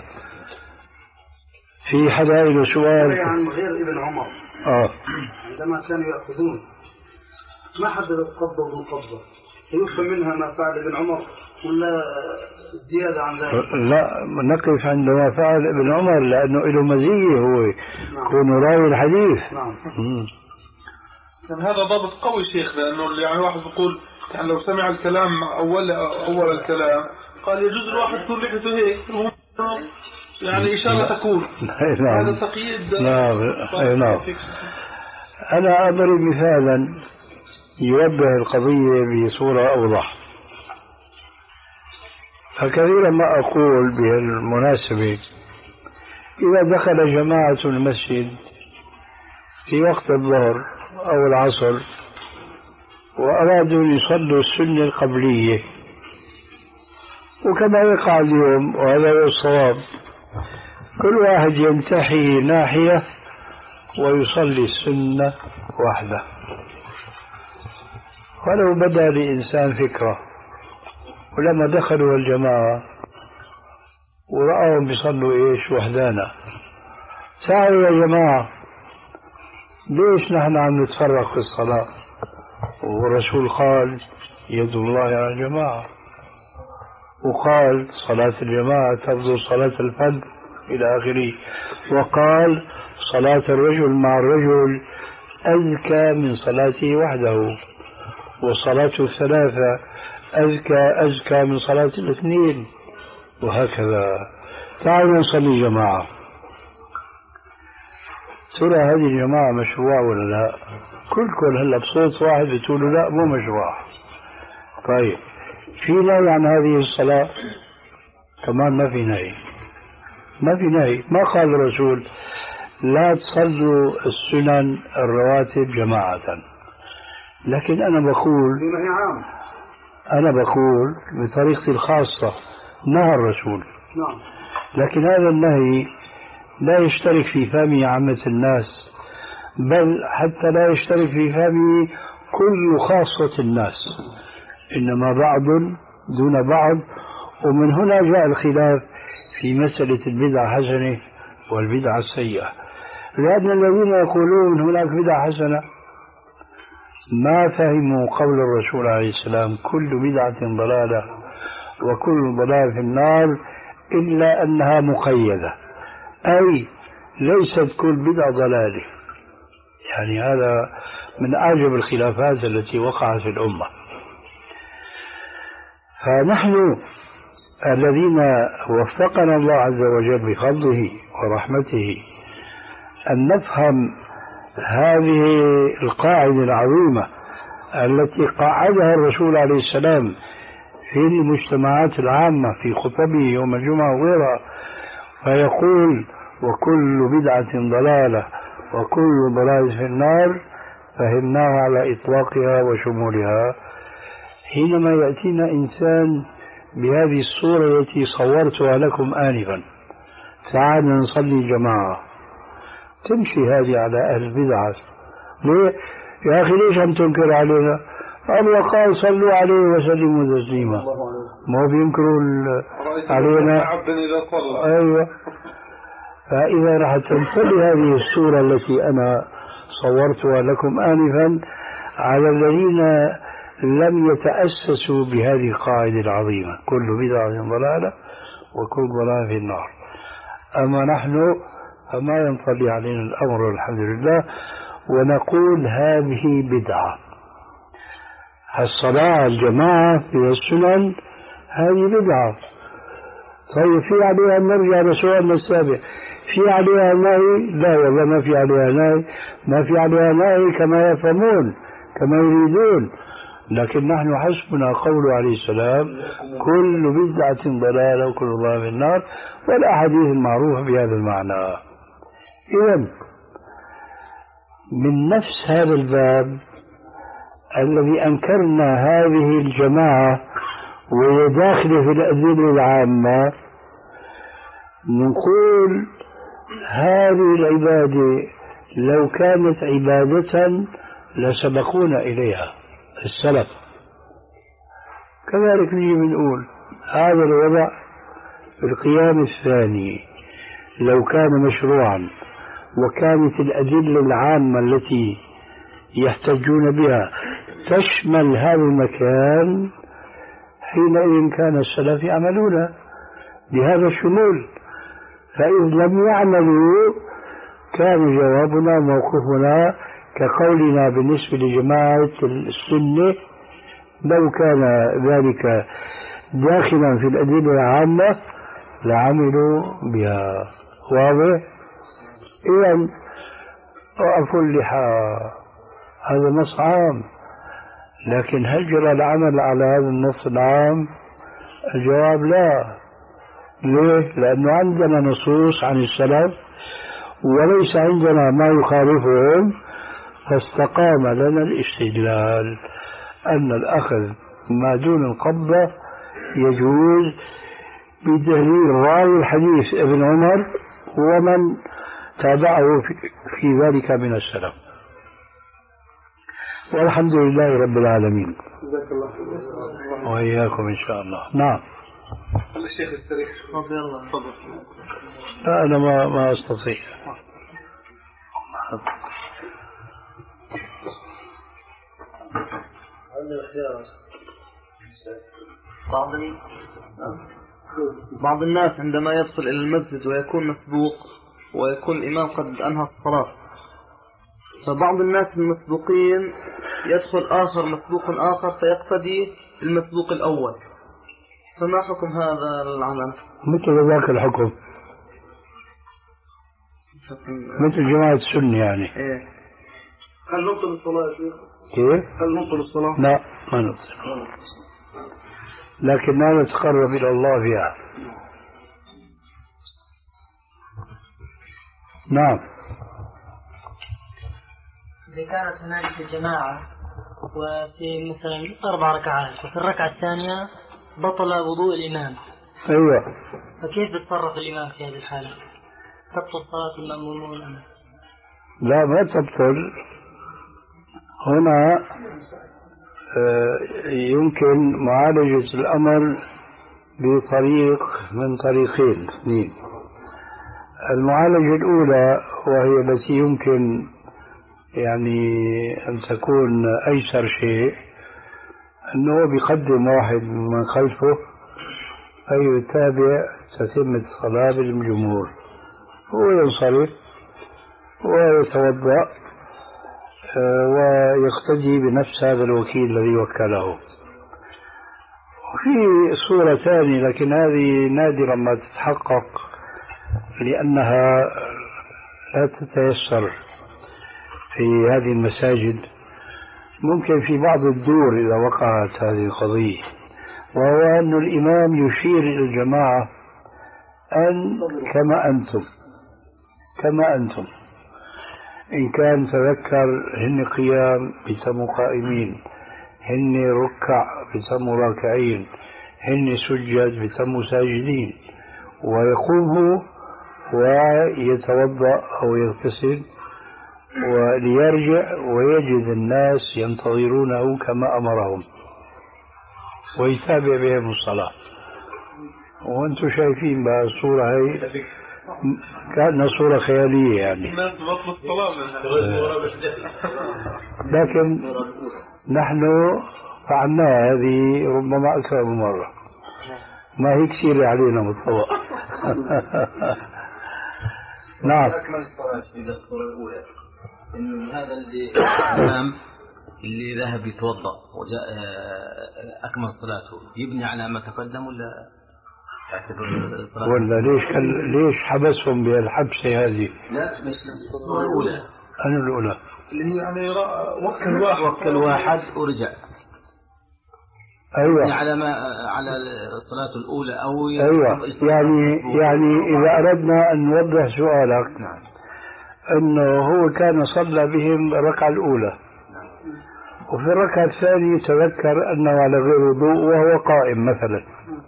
في حدا له سؤال عن غير ابن عمر. آه. عندما كانوا يأخذون ما حددت قبضة وضم قبضة، يفهم منها ما فعل ابن عمر ولا زيادة عن ذلك؟ لا، نقف عند ما فعل ابن عمر لأنه له مزية، هو يكون راوي الحديث. نعم. هذا ضابط قوي شيخ، لأنه يعني واحد يقول يعني لو سمع الكلام أول أول الكلام قال يجوز الواحد تكون لحيته هيك يعني إشارة تكون. نعم. هذا تقييد. نعم. نعم. أنا أضرب مثالا يوضح القضية بصورة أوضح. فكثيرا ما أقول بهالمناسبة إذا دخل جماعة المسجد في وقت الظهر أو العصر وأرادوا يصلوا السنة القبلية، وكما يقع اليوم وهذا هو الصواب، كل واحد ينتحي ناحية ويصلي السنة وحده. ولو بدا لإنسان فكرة ولما دخلوا الجماعة ورأوا بيصلوا إيش وحدانا، تعالوا يا جماعة ليش نحن عم نتفرق في الصلاة؟ والرسول قال يد الله على الجماعة، وقال صلاة الجماعة تفضل صلاة الفجر إلى آخره، وقال صلاة الرجل مع الرجل أزكى من صلاته وحده، وصلاة الثلاثة أزكى أزكى من صلاة الاثنين، وهكذا. تعالوا نصلي جماعة. ترى هذه الجماعة مشروع ولا لا؟ كلكم هلا بصوت واحد بتقولوا لا مو مشروع. طيب في نهي عن هذه الصلاة؟ كمان ما في نهي، ما في نهي. ما قال الرسول لا تصلوا السنن الرواتب جماعة، لكن أنا بقول أنا بقول بطريقتي الخاصة نهى الرسول. نعم. لكن هذا النهي لا يشترك في فهم عامة الناس، بل حتى لا يشترك في فهم كل خاصة الناس، إنما بعض دون بعض. ومن هنا جاء الخلاف في مسألة البدعة حسنة والبدعة السيئة، لأن الذين يقولون هناك بدعة حسنة ما فهموا قول الرسول عليه السلام كل بدعة ضلالة وكل ضلال في النار، إلا أنها مقيدة، أي ليست كل بدعة ضلالة. يعني هذا من أعجب الخلافات التي وقعت في الأمة. فنحن الذين وفقنا الله عز وجل بفضله ورحمته أن نفهم هذه القاعدة العظيمة التي قاعدها الرسول عليه السلام في المجتمعات العامة في خطبه يوم الجمعة وغيرها، فيقول وكل بدعة ضلالة وكل ضلالة في النار، فهمناه على إطلاقها وشمولها. حينما يأتينا إنسان بهذه الصورة التي صورتها لكم آنفا، تعالوا نصلي جماعة، تمشي هذه على أهل البدعة. ليه؟ يا أخي ليش عم تنكر علينا؟ الله قال صلوا عليه وسلموا تسليما، ما بينكروا علينا. أيوة. فإذا راح تنتبه هذه الصورة التي أنا صورتها لكم آنفا على الذين لم يتأسسوا بهذه القاعدة العظيمة، كل بدعة ضلالة وكل ضلالة في النار. أما نحن فما ينطلي علينا الأمر الحمد لله، ونقول هذه بدعة. الصلاة الجماعة في السنن هذه بدعة. طيب في عليها نرجع لسؤالنا السابق، في عليها نهي؟ لا والله ما في عليها نهي، ما في عليها نهي كما يفهمون كما يريدون، لكن نحن حسبنا قوله عليه السلام كل بدعة ضلالة وكل ضلالة في النار، والأحاديث المعروفة بهذا المعنى. إذن من نفس هذا الباب الذي أنكرنا هذه الجماعة وهي داخلة في الأدلة العامة، نقول هذه العبادة لو كانت عبادة لسبقونا إليها السلف. كذلك نجي بنقول هذا الوضع في القيام الثاني لو كان مشروعا وكانت الأدلة العامة التي يحتجون بها تشمل هذا المكان، حينئذ كان السلف يعملون بهذا الشمول. فإذ لم يعملوا كان جوابنا موقفنا كقولنا بالنسبة لجماعة السنة لو كان ذلك داخلا في الأدلة العامة لعملوا بها. واضح؟ إذن وقفوا اللحى هذا نص عام، لكن هل جرى العمل على هذا النص العام؟ الجواب لا. ليه؟ لأنه عندنا نصوص عن السلف وليس عندنا ما يخالفهم، فاستقام لنا الاستدلال أن الأخذ ما دون القبضة يجوز بدليل راوي الحديث ابن عمر ومن تابعه في ذلك من السلف. والحمد لله رب العالمين. وإياكم إن شاء الله. نعم. الشيخ السريع رضي الله عنه. لا أنا ما ما أستطيع. بعض بعض الناس عندما يدخل إلى المسجد ويكون مسبوق ويكون الإمام قد أنهى الصلاة، فبعض الناس المسبوقين يدخل آخر مسبوق آخر فيقتدي المسبوق الأول، فما حكم هذا العمل؟ مثل ذاك الحكم، مثل جماعة السنة يعني. إيه. هل نبطل الصلاة يا شيخ؟ كيف؟ هل نبطل الصلاة؟ لا ما نبطل، لكننا نتقرب إلى الله فيها. نعم. إذا كانت هناك جماعة وفي مثلا أربع ركعات وفي الركعة الثانية بطل وضوء الإمام، أيوة، فكيف يتصرف الإمام في هذه الحالة؟ تبطل صلاة المأمومون؟ لا ما تبطل. هنا يمكن معالجة الأمر بطريق من طريقين اثنين. المعالجة الأولى وهي التي يمكن يعني أن تكون أيسر شيء، أنه بيقدم واحد من خلفه فيتابع تتم الصلاة بالجمهور، هو ينصرف ويتوضأ ويقتدي بنفس هذا الوكيل الذي وكله. وفي صورة ثانية لكن هذه نادرا ما تتحقق لأنها لا تتيسر، في هذه المساجد، ممكن في بعض الدور إذا وقعت هذه القضية، وهو أن الإمام يشير إلى الجماعة أن كما أنتم كما أنتم إن كان تذكر هن قيام بيسموا قائمين، هن ركع بيسموا راكعين، هن سجد بيسموا ساجدين، ويقوم هو ويتوضأ أو يغتسل وليرجع ويجد الناس ينتظرونه كما أمرهم ويتابع بهم الصلاة. وأنتم شايفين بقى الصورة هي كأنها صورة خيالية يعني، لكن نحن فعلناها هذه ربما أكثر من مرة، ما هي كثير علينا متطوع. نعم. أكمل الصلاة في الصورة الأولى إنه هذا اللي الإمام اللي ذهب يتوضأ وجاء أكمل صلاته يبني على ما تقدم ولا يعتبر الصلاة ولا ليش ليش حبسهم بهالحبسة هذه؟ لا مش الصورة الأولى. أنا الأولى اللي هي يعني وكل واحد وكل واحد ورجع. أيوة. يعني على ما على الصلاة الأولى أو أيوة. يعني يعني إذا أردنا أن نوضح سؤالك، نعم. أنه هو كان صلى بهم الركعة الأولى، نعم. وفي الركعة الثانية تذكر أنه على غير وضوء وهو قائم مثلا،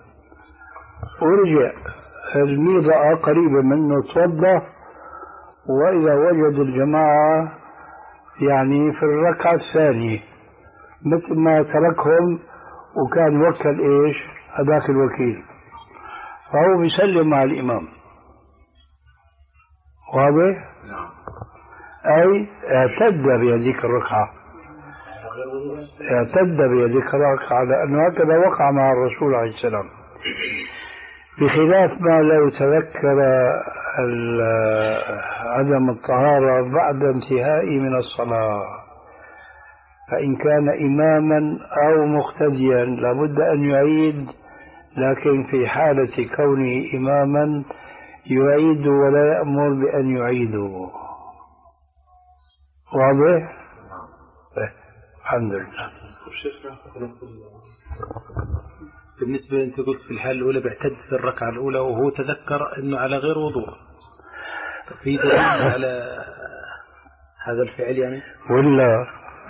ورجع الميضة قريبة منه توضأ، وإذا وجد الجماعة يعني في الركعة الثانية مثل ما تركهم وكان وكل إيش هذاك الوكيل، فهو بيسلم مع الإمام. واضح؟ نعم. أي اعتد بهذيك الركعة، اعتد بهذيك الركعة، لأنه هكذا وقع مع الرسول عليه السلام، بخلاف ما لو تذكر عدم الطهارة بعد انتهائه من الصلاة، فإن كان إماما أو مقتديا لابد أن يعيد، لكن في حالة كونه إماما يعيد ولا يأمر بأن يعيدوا. واضح؟ الحمد لله. بالنسبة أنت قلت في الحالة الأولى بيعتد في الركعة الأولى وهو تذكر أنه على غير وضوء، في دليل على هذا الفعل يعني؟ ولا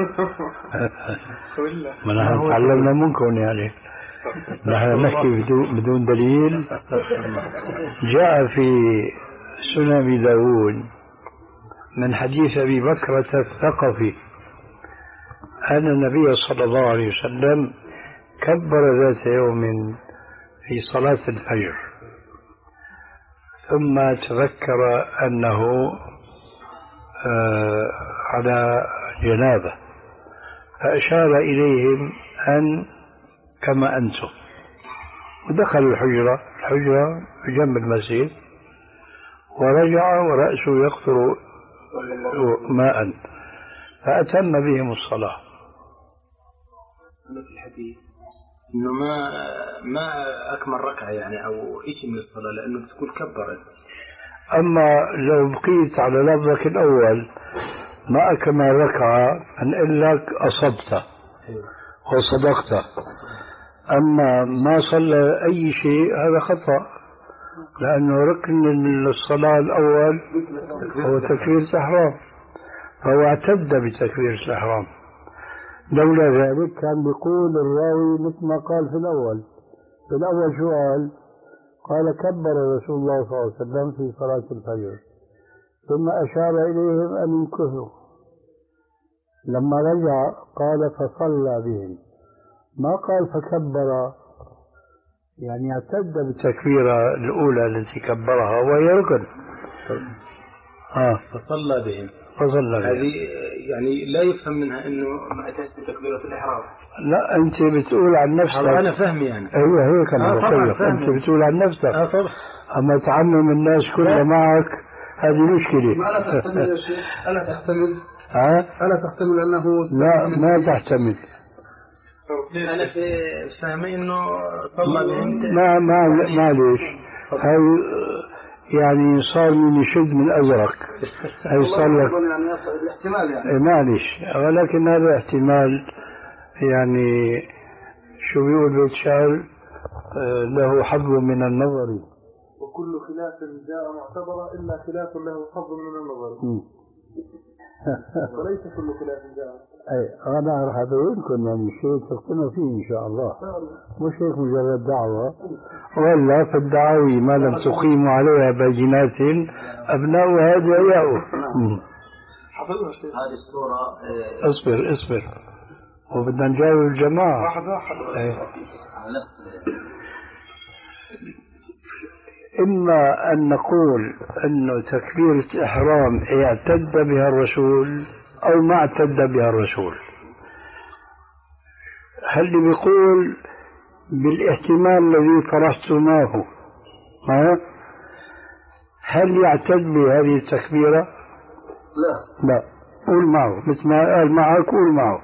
ما نحن تعلمنا منكم يعني، نحن نحكي بدون دليل. جاء في سنن داود من حديث أبي بكرة الثقفي أن النبي صلى الله عليه وسلم كبر ذات يوم في صلاة الفجر، ثم تذكر أنه آه على جنابه، فأشار إليهم أن كما أنتم، ودخل الحجرة الحجرة بجنب المسجد، ورجع ورأسه يقطر ماء، فأتم بهم الصلاة. في الحديث إنه ما ما أكمل ركعة يعني أو إيش من الصلاة، لأنه بتكون كبرت. أما لو بقيت على لفظك الأول ما أكمل ركعة أنقل لك أصبت وصدقت، أما ما صلى أي شيء هذا خطأ، لأنه ركن الصلاة الأول هو تكبيرة الإحرام، فهو اعتد بتكبيرة الإحرام. لولا ذلك كان بيقول الراوي مثل ما قال في الأول. في الأول شو قال؟ قال كبر رسول الله صلى الله عليه وسلم في صلاة الفجر، ثم أشار إليهم أن ينكثوا، لما رجع قال فصلى بهم، ما قال فكبر، يعني اعتد بالتكبيرة الأولى التي كبرها وهي ركن. آه. فصلى بهم فصلى بهم هذه يعني لا يفهم منها إنه ما أتاش بتكبيرة الإحرام. لا أنت بتقول عن نفسك. أنا فهمي يعني. أيوة هيك أنا بقول لك، أنت بتقول عن نفسك. آه طبعا. أما تعمم الناس كلها معك هذه مشكلة. ألا تحتمل يا شيخ؟ ألا تحتمل؟ ها؟ ألا تحتمل أنه لا ما تحتمل. أنا في فهمي إنه صلى بهم. ما ما معليش، هاي يعني صار من يشد من أزرق. هي صار لك يعني الاحتمال يعني معلش، ولكن هذا احتمال يعني شو بيقول بيت شعر له حظ من النظر، وكل خلاف جاء معتبرا إلا خلاف له حظ من النظر. وليس كل خلاف جاء. أي أنا راح أبين لكم يعني شيء تقتنعوا فيه إن شاء الله، مش هيك مجرد دعوة، ولا في الدعاوي ما لم تقيموا عليها بينات أبناؤها جاءوا. هذه الصورة اصبر اصبر وبدنا نجاوب الجماعة. واحد واحد. إما أن نقول أنه تكبيرة الإحرام اعتد بها الرسول أو ما اعتد بها الرسول. هل بيقول بالاحتمال الذي طرحتماه ها هل يعتد بهذه التكبيرة؟ لا لا، قول معه مثل ما قال معك، قول معه.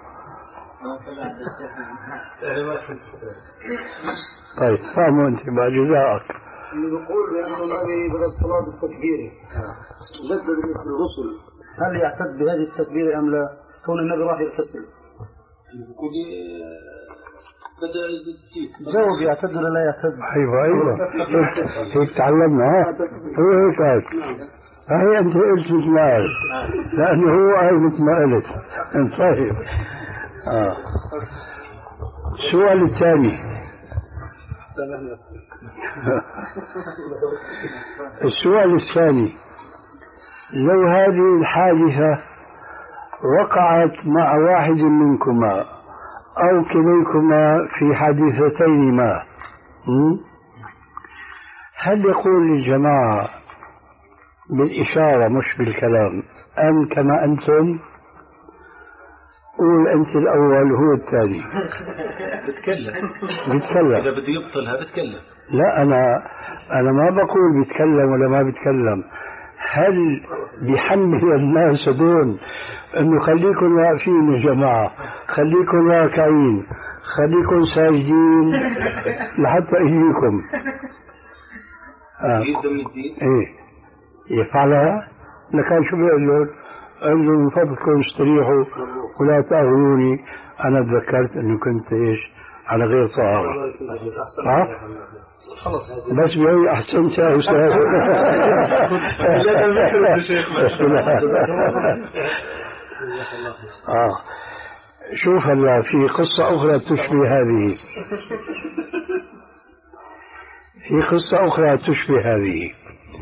طيب فهموا أنت بقى جزاءك. اللي بيقول بأنه النبي بدأ الصلاة بالتكبير جد بالنسبة للرسل، هل يعتد بهذه التكبير أم لا؟ كون النبي راح يغتسل جاوب يعتد ولا لا يعتد؟ أيوة أيوة هيك تعلمنا. ها هو هيك قال، هي أنت قلت مثل ما قال، لأنه هو قال مثل ما قلت. طيب آه. السؤال الثاني السؤال الثاني لو هذه الحادثة وقعت مع واحد منكما أو كليكما في حادثتين ما، هل يقول للجماعة بالإشارة مش بالكلام أن كما أنتم؟ قول أنت الأول هو الثاني. بتكلم بتكلم إذا بده يبطلها بتكلم. لا أنا أنا ما بقول بيتكلم ولا ما بيتكلم. هل بيحمل الناس دون إنه خليكم واقفين يا جماعة، خليكم راكعين، خليكم ساجدين لحتى يجيكم؟ آه. إيه يفعلها؟ لكان شو بيقول له؟ قال له من فضلكم استريحوا ولا تأخذوني، أنا تذكرت إنه كنت إيش على غير طهارة. ها؟ بس بيقول أحسنت يا أستاذ. آه شوف هلا في قصة أخرى تشبه هذه، في قصة أخرى تشبه هذه.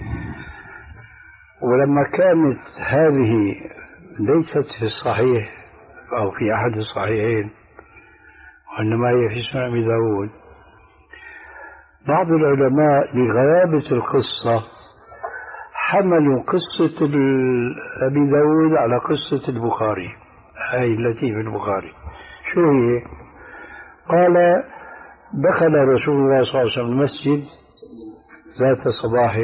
ولما كانت هذه ليست في الصحيح أو في أحد الصحيحين وإنما هي في سنن أبي داود، بعض العلماء لغرابة القصة حملوا قصة أبي داود على قصة البخاري، هاي التي في البخاري. شو هي؟ قال دخل رسول الله صلى الله عليه وسلم المسجد ذات صباح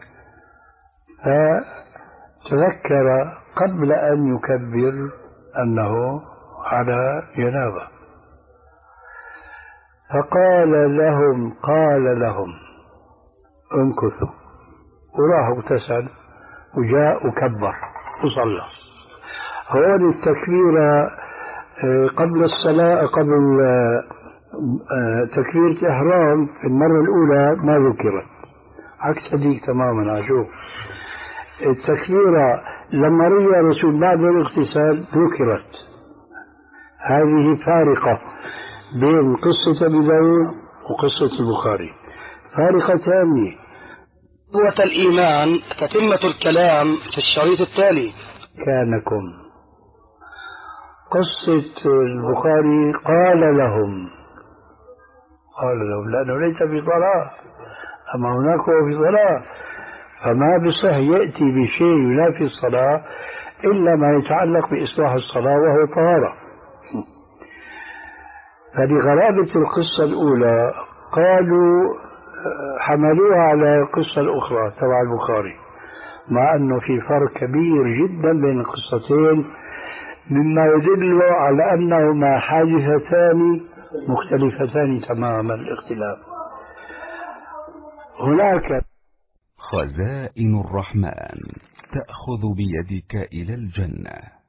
فتذكر قبل أن يكبر أنه على جنابة، فقال لهم قال لهم امكثوا، وراح اغتسل وجاء وكبر وصلى. هون التكبير قبل الصلاة قبل تكبيرة الإحرام في المرة الأولى ما ذكرت، عكس هذيك تماما. أشوف التكبيرة لما رجع الرسول بعد الاغتسال ذكرت. هذه فارقة بين قصة أبي داود وقصة البخاري، فارقة ثانية. قوة الإيمان تتمة الكلام في الشريط التالي. كانكم قصة البخاري قال لهم قال لهم لأنه ليس في صلاة، أما هناك هو في صلاة، فما بصح يأتي بشيء ينافي الصلاة إلا ما يتعلق بإصلاح الصلاة وهو طهارة. فلغرابة القصة الأولى قالوا حملوها على القصة الأخرى تبع البخاري، مع أنه في فرق كبير جدا بين القصتين مما يدل على أنهما حادثتان مختلفتان تماما الاختلاف. هناك خزائن الرحمن تأخذ بيدك إلى الجنة.